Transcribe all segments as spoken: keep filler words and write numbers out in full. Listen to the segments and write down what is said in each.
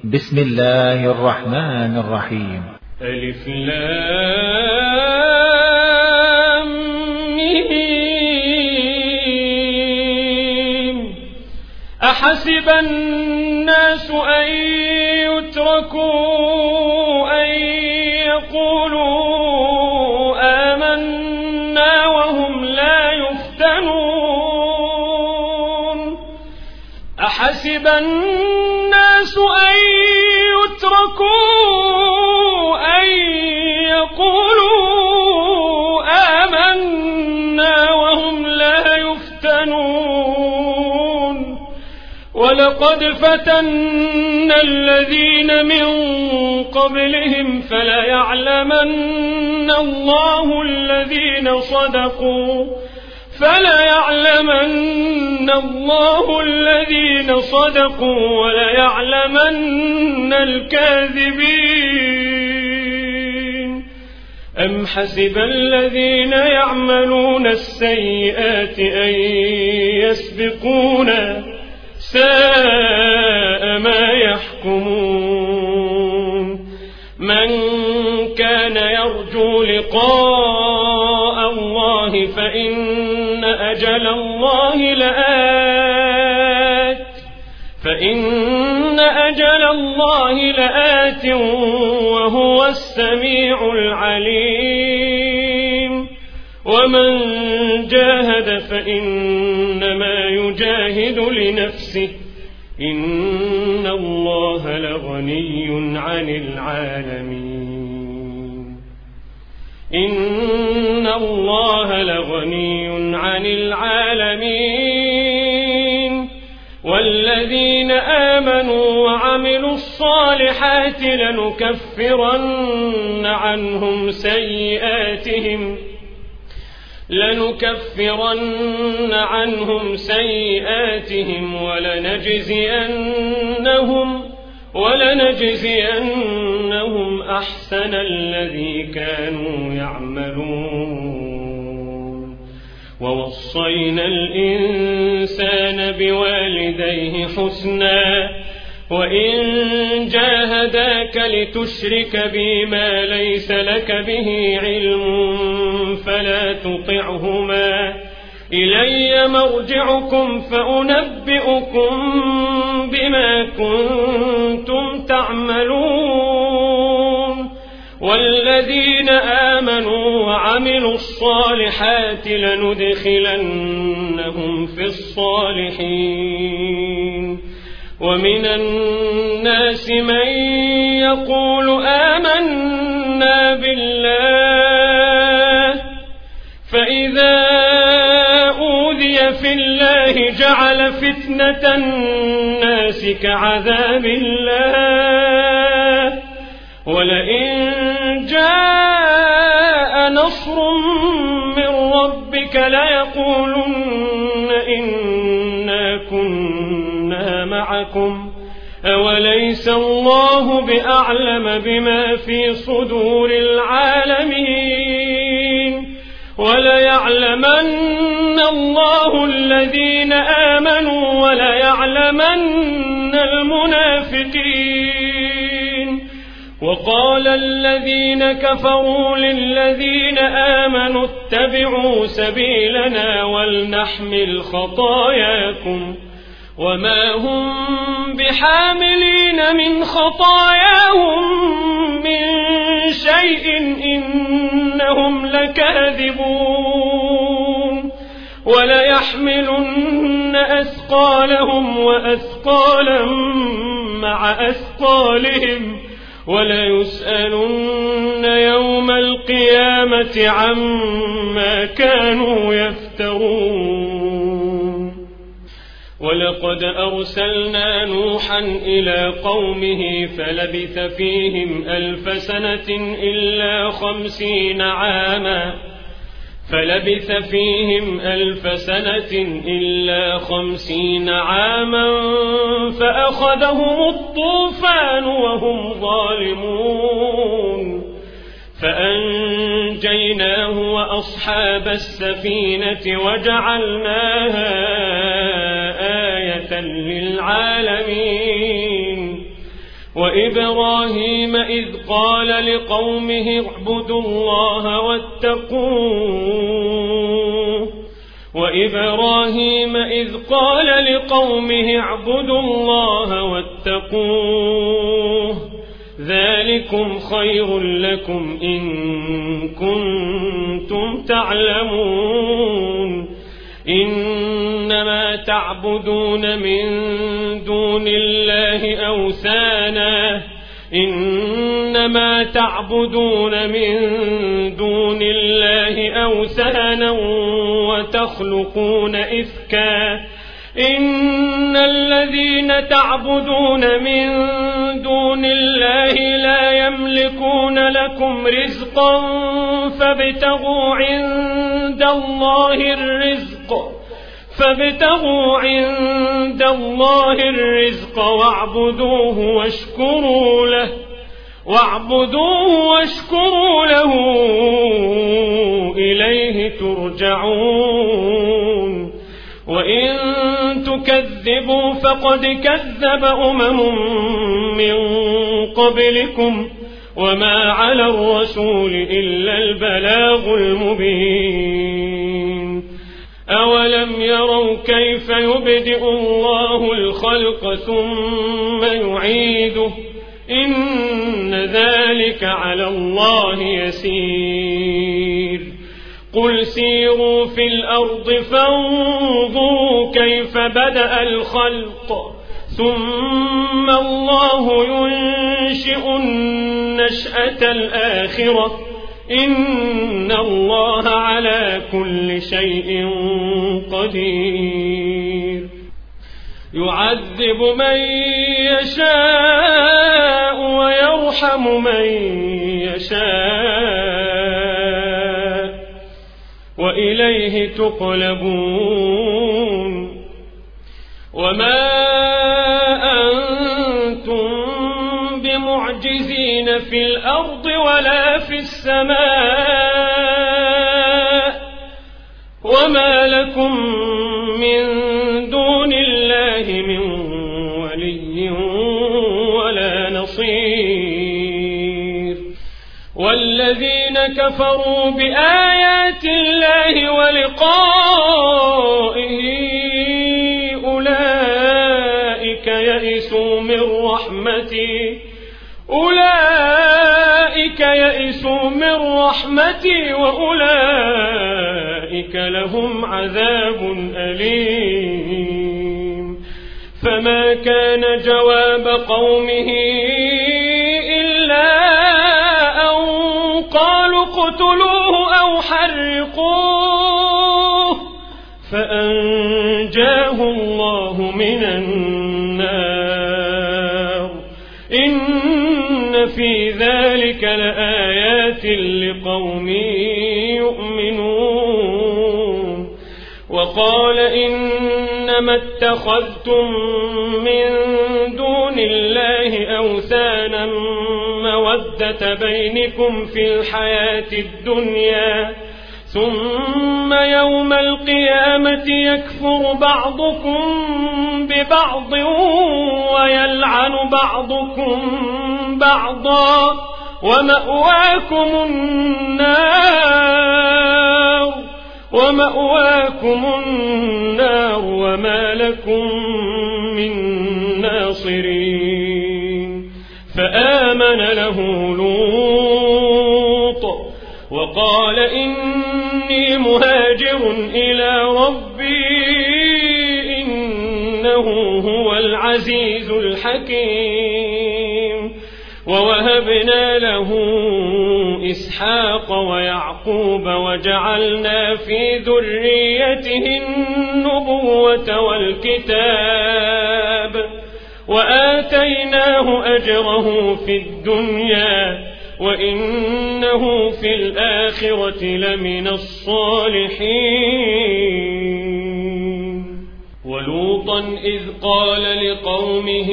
بسم الله الرحمن الرحيم. ألف لام ميم. أحسب الناس أن يتركوا أن يقولوا آمنا وهم لا يفتنون. أحسب الناس أن يتركوا أن يقولوا آمنا وهم لا يفتنون. ولقد فتنا الذين من قبلهم فلا يعلمن الله الذين صدقوا فلا يعلمن الله الذين صدقوا ولا يعلمن الكاذبين. أم حسب الذين يعملون السيئات أن يسبقونا ساء ما يحكمون. من كان يرجو لقاء الله فإن أجل الله لآت فإن أجل الله لآت وهو السميع العليم. ومن جاهد فإنما يجاهد لنفسه إن الله لغني عن العالمين إن الله لغني عن العالمين. والذين آمنوا وعملوا الصالحات لنكفرن عنهم سيئاتهم لنكفرن عنهم سيئاتهم ولنجزينهم ولنجزينهم أحسن الذي كانوا يعملون. ووصينا الإنسان بوالديه حسنا وإن جاهداك لتشرك بي ما ليس لك به علم فلا تطعهما إلي مرجعكم فأنبئكم بما كنتم تعملون. والذين آمنوا وعملوا الصالحات لندخلنهم في الصالحين. ومن الناس من يقول آمنا بالله فإذا أوذي في الله جعل فتنة الناس كعذاب الله. ولئن جاء نصر من ربك ليقولن إنا كنا معكم أوليس الله بأعلم بما في صدور العالمين. وليعلمن الله الذين آمنوا وليعلمن المنافقين. وقال الذين كفروا للذين آمنوا اتبعوا سبيلنا ولنحمل خطاياكم وما هم بحاملين من خطاياهم من شيء إنهم لكاذبون. وليحملن أثقالهم وأثقالا مع أثقالهم وليسألن يوم القيامة عما كانوا يفترون. ولقد أرسلنا نوحا إلى قومه فلبث فيهم ألف سنة إلا خمسين عاما فلبث فيهم ألف سنة إلا خمسين عاما فأخذهم الطوفان وهم ظالمون. فأنجيناه وأصحاب السفينة وجعلناها آية للعالمين. وإبراهيم إذ قال لقومه اعبدوا الله واتقوه وإبراهيم إذ قال لقومه اعبدوا الله واتقوه ذلكم خير لكم إن كنتم تعلمون إنما تعبدون من دون الله أوثانا إنما تعبدون من دون الله أوثانا وتخلقون إفكا إن الذين تعبدون من دون الله لا يملكون لكم رزقا فابتغوا عند الله الرزق فابتغوا عند الله الرزق واعبدوه واشكروا له واعبدوه واشكروا له إليه ترجعون وإن تكذبوا فقد كذب أمم من قبلكم وما على الرسول إلا البلاغ المبين أولم يروا كيف يبدئ الله الخلق ثم يعيده إن ذلك على الله يسير قل سيروا في الأرض فانظروا كيف بدأ الخلق ثم الله ينشئ النشأة الآخرة إن الله على كل شيء قدير يعذب من يشاء ويرحم من يشاء وإليه تقلبون وما أنتم بمعجزين في الأرض ولا في السماء وما لكم من دون الله من ولي ولا نصير والذين كفروا بآيات الله ولقائه أولئك يئسوا من رحمتي أولئك يئسوا من رحمتي وأولئك لهم عذاب أليم فما كان جواب قومه إلا أن قالوا اقتلوه أو حرقوه فأنجاه الله من النار إن في ذلك لآيات لقوم يؤمنون وقال إنما اتخذتم من دون الله أوثانا مودة بينكم في الحياة الدنيا ثم يوم القيامة يكفر بعضكم ببعض ويلعن بعضكم بعضا ومأواكم النار ومأواكم النار وما لكم من ناصرين فآمن له لوط وقال إني مهاجر إلى ربي إنه هو العزيز الحكيم ووهبنا له إسحاق ويعقوب وجعلنا في ذريته النبوة والكتاب وآتيناه أجره في الدنيا وإنه في الآخرة لمن الصالحين ولوطا إذ قال لقومه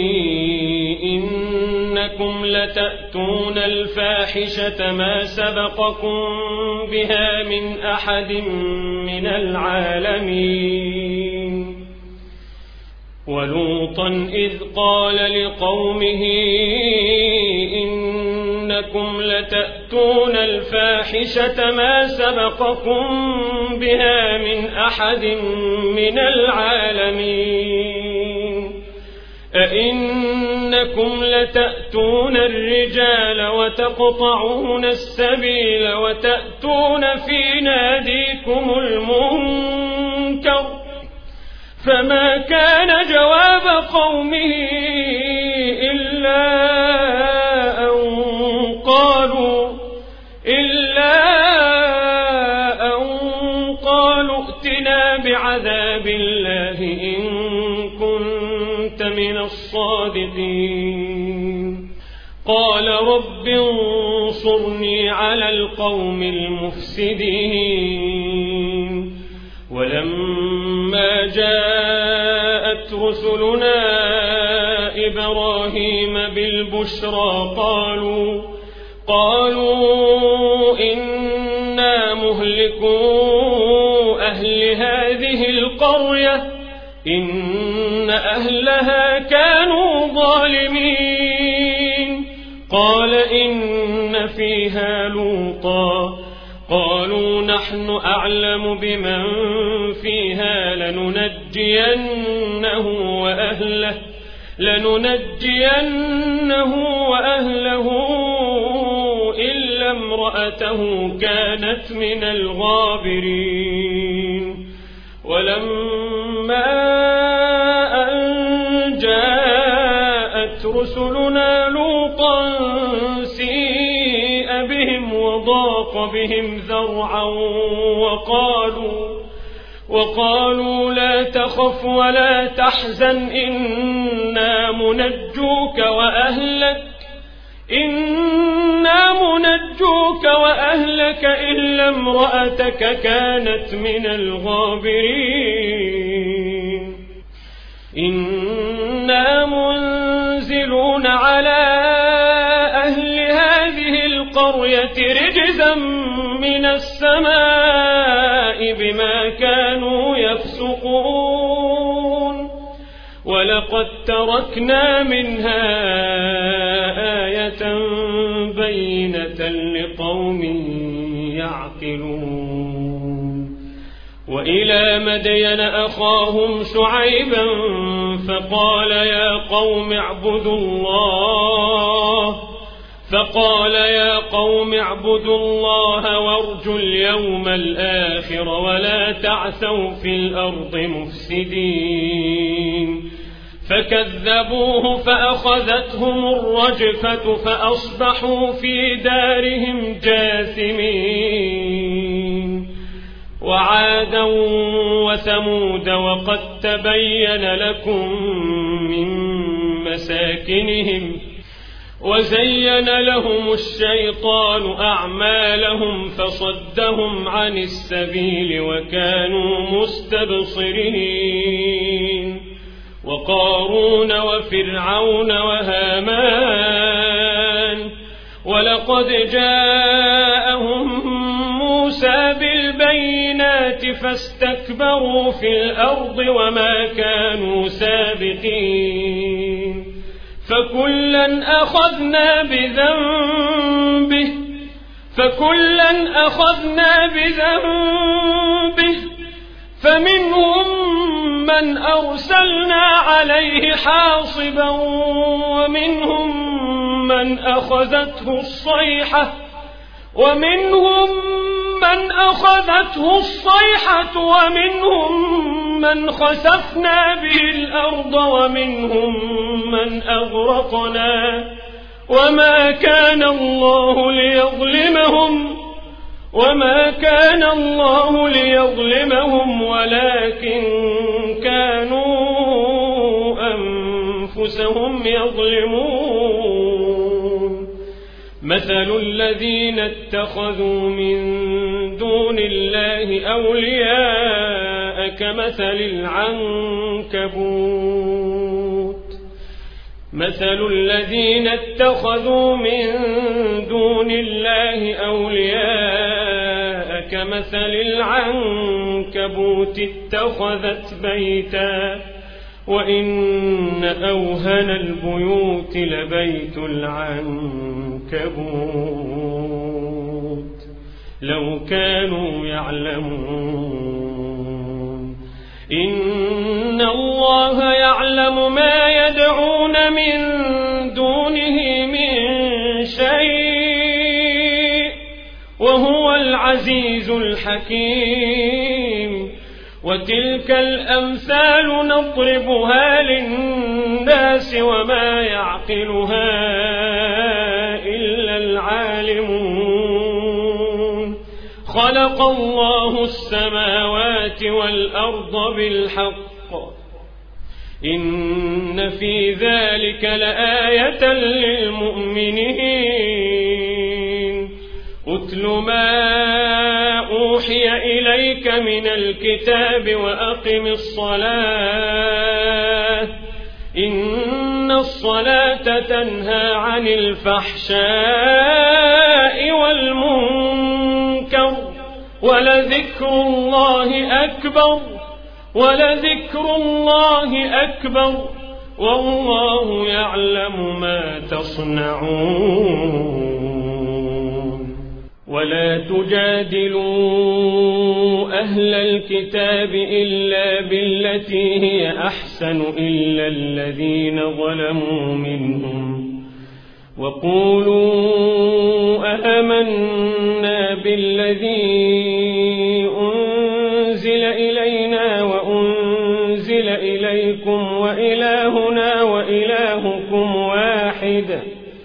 إنكم لتأتون الفاحشة ما سبقكم بها من أحد من العالمين ولوطا إذ قال لقومه إنكم لتأتون الفاحشة ما سبقكم بها من أحد من العالمين أئنكم لتأتون الرجال وتقطعون السبيل وتأتون في ناديكم المنكر فما كان جواب قومه إلا أن قالوا إلا أن قالوا ائتنا بعذاب الله إن كنت من الصادقين قال رب انصرني على القوم المفسدين ولما جاءت رسلنا إبراهيم بالبشرى قالوا قالوا إنا مهلكو أهل هذه القرية إن أهلها كانوا ظالمين قال إن فيها لوطا قالوا نحن أعلم بمن فيها لننجينه وأهله لننجينه وأهله إلا امرأته كانت من الغابرين ولما أن جاءت رسلنا لوطا سيء بهم وضاق بهم ذرعا وقالوا وقالوا لا تخف ولا تحزن إنا منجوك وأهلك إنا منجوك وأهلك إلا امرأتك كانت من الغابرين إنا منزلون على أهل هذه القرية رجزا من السماء بما كانوا يفسقون ولقد تركنا منها آية بينة لقوم يعقلون وإلى مدين أخاهم شعيبا فقال يا قوم اعبدوا الله فقال يا قوم اعبدوا الله وارجوا اليوم الآخر ولا تعثوا في الأرض مفسدين فكذبوه فأخذتهم الرجفة فأصبحوا في دارهم جاثمين وعادا وثمود وقد تبين لكم من مساكنهم وزين لهم الشيطان أعمالهم فصدهم عن السبيل وكانوا مستبصرين وقارون وفرعون وهامان ولقد جاءهم موسى بالبينات فاستكبروا في الأرض وما كانوا سابقين فكلا أخذنا بذنبه فكلا أخذنا بذنبه فمنهم من أرسلنا عليه حاصبا ومنهم من أخذته الصيحة ومنهم من أخذته الصيحة ومنهم من خسفنا به الأرض ومنهم من أغرقنا وما كان الله ليظلمهم وما كان الله ليظلمهم ولكن كانوا أنفسهم يظلمون مثل الذين اتخذوا من دون الله أولياء كمثل العنكبوت مثل الذين اتخذوا من دون الله أولياء كمثل العنكبوت اتخذت بيتا وإن أوهن البيوت لبيت العنكبوت لو كانوا يعلمون إن الله يعلم ما يدعون من دونه من شيء وهو العزيز الحكيم وتلك الأمثال نضربها للناس وما يعقلها إلا العالمون خلق الله السماوات والأرض بالحق إن في ذلك لآية للمؤمنين أتل ما أوحي إليك من الكتاب وأقم الصلاة إن الصلاة تنهى عن الفحشاء والمنكر ولذكر الله أكبر ولذكر الله أكبر والله يعلم ما تصنعون ولا تجادلوا أهل الكتاب إلا بالتي هي أحسن إلا الذين ظلموا منهم وقولوا آمنا بالذي أنزل إلينا وأنزل إليكم وإلهنا وإلهكم واحد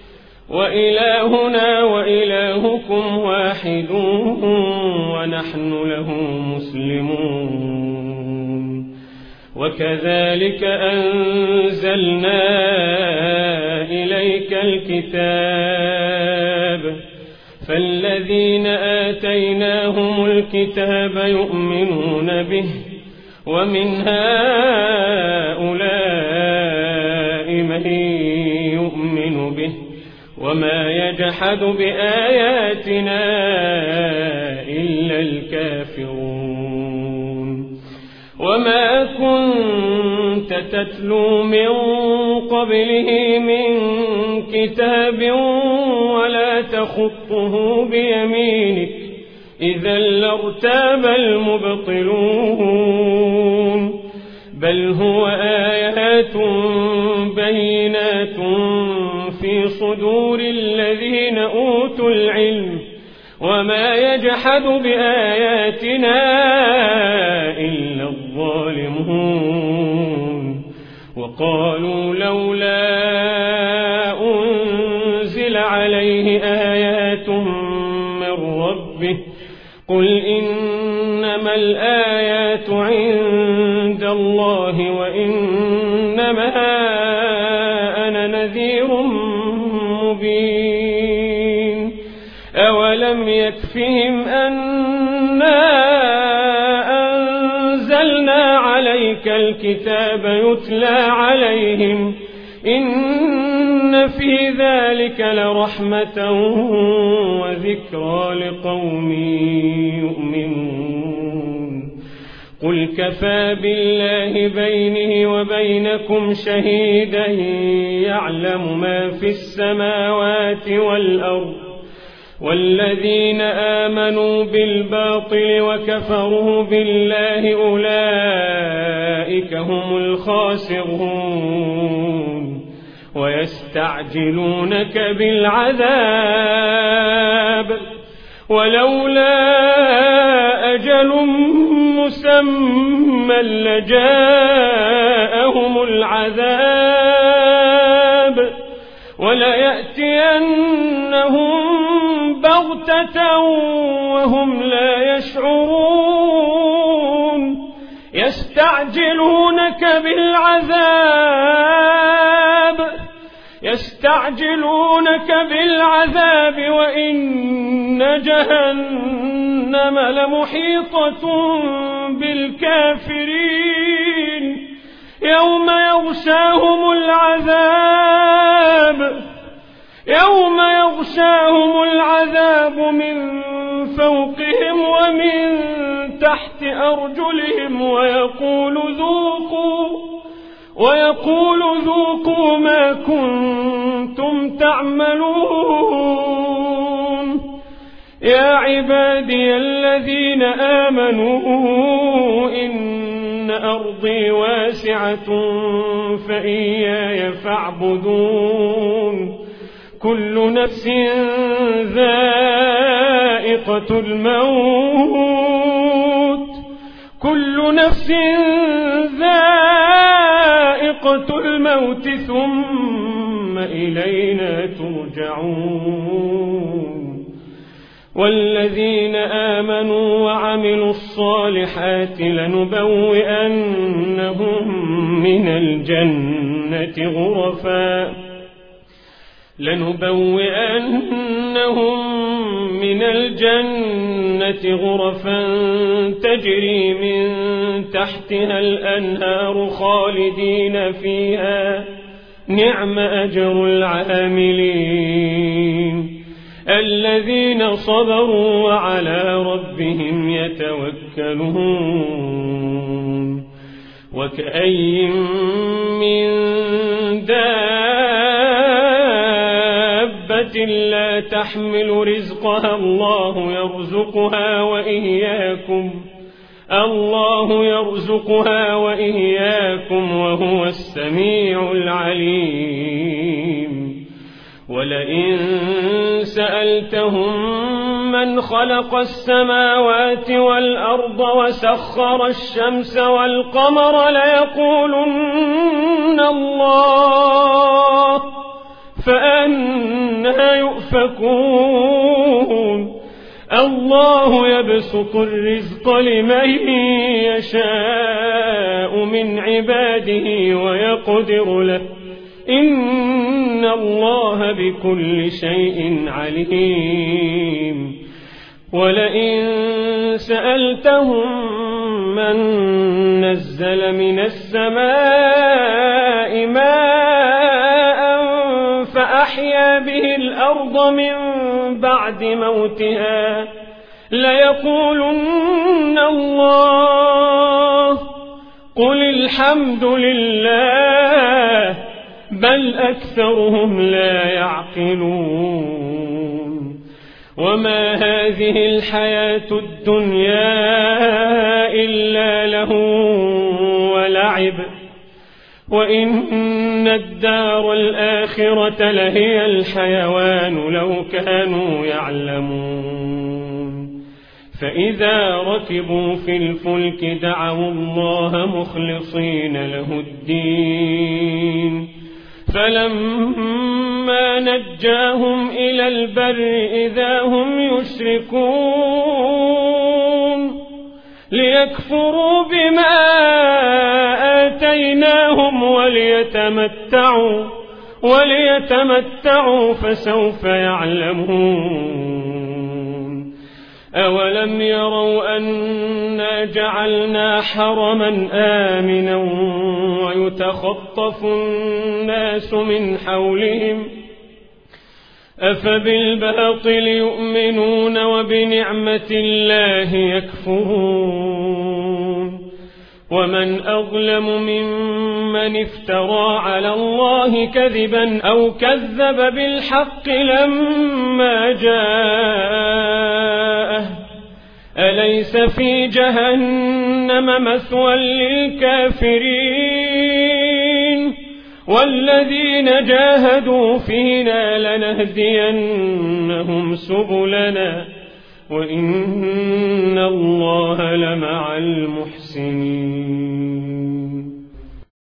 وإلهنا وإلهكم واحد ونحن له مسلمون وكذلك أنزلنا إليك الكتاب فالذين آتيناهم الكتاب يؤمنون به ومن هؤلاء من يؤمن به وما يجحد بآياتنا إلا الكافرون وما كنت تتلو من قبله من كتاب ولا تخطه بيمينك إذا لارتاب المبطلون بل هو آيات بينات في صدور الذين أوتوا العلم وما يجحد بآياتنا إلا الظالمون وقالوا لولا أنزل عليه آيات من ربه قل إنما الآيات عند الله وإنما أنا نذير مبين أولم يكفهم أنا أنزلنا عليك الكتاب يتلى عليهم إن في ذلك لرحمة وذكرى لقوم يؤمنون قل كفى بالله بيني وبينكم شهيدا يعلم ما في السماوات والأرض والذين آمنوا بالباطل وكفروا بالله أولئك هم الخاسرون ويستعجلونك بالعذاب ولولا أجل مسمى لجاءهم العذاب وليأتينهم بغتة وهم لا يشعرون يستعجلونك بالعذاب يستعجلونك بالعذاب وإن جهنم لمحيطة بالكافرين يوم يغشاهم العذاب يوم يغشاهم العذاب من فوقهم ومن تحت أرجلهم ويقول ذوقوا ويقول ذوقوا ما كنتم تعملون يا عبادي الذين آمنوا إن أرضي واسعة فإياي فاعبدون كل نفس ذائقة الموت كل نفس ذائقة الموت ثم إلينا ترجعون والذين آمنوا وعملوا الصالحات لنبوئنهم من الجنة غرفا لنبوئنهم من الجنة غرفا تجري من تحتها الأنهار خالدين فيها نعم أجر العاملين الذين صبروا وعلى ربهم يتوكلون وكأي من دابة لا تحمل رزقها الله يرزقها وإياكم الله يرزقها وإياكم وهو السميع العليم ولئن سألتهم من خلق السماوات والأرض وسخر الشمس والقمر ليقولن الله فأنى يؤفكون الله يبسط الرزق لمن يشاء من عباده ويقدر له إن الله بكل شيء عليم ولئن سألتهم من نزل من السماء ماء فأحيا به الأرض من بعد موتها ليقولن الله قل الحمد لله بل أكثرهم لا يعقلون وما هذه الحياة الدنيا إلا له ولعب وإن الدار الآخرة لهي الحيوان لو كانوا يعلمون فإذا ركبوا في الفلك دعوا الله مخلصين له الدين فلما نجاهم إلى البر إذا هم يشركون ليكفروا بما آتيناهم وليتمتعوا وليتمتعوا فسوف يعلمون أولم يروا أنا جعلنا حرما آمنا ويتخطف الناس من حولهم أفبالباطل يؤمنون وبنعمة الله يكفرون ومن أظلم ممن افترى على الله كذبا أو كذب بالحق لما جاءه أليس في جهنم مثوى للكافرين والذين جاهدوا فينا لنهدينهم سبلنا وإن الله لمع المحسنين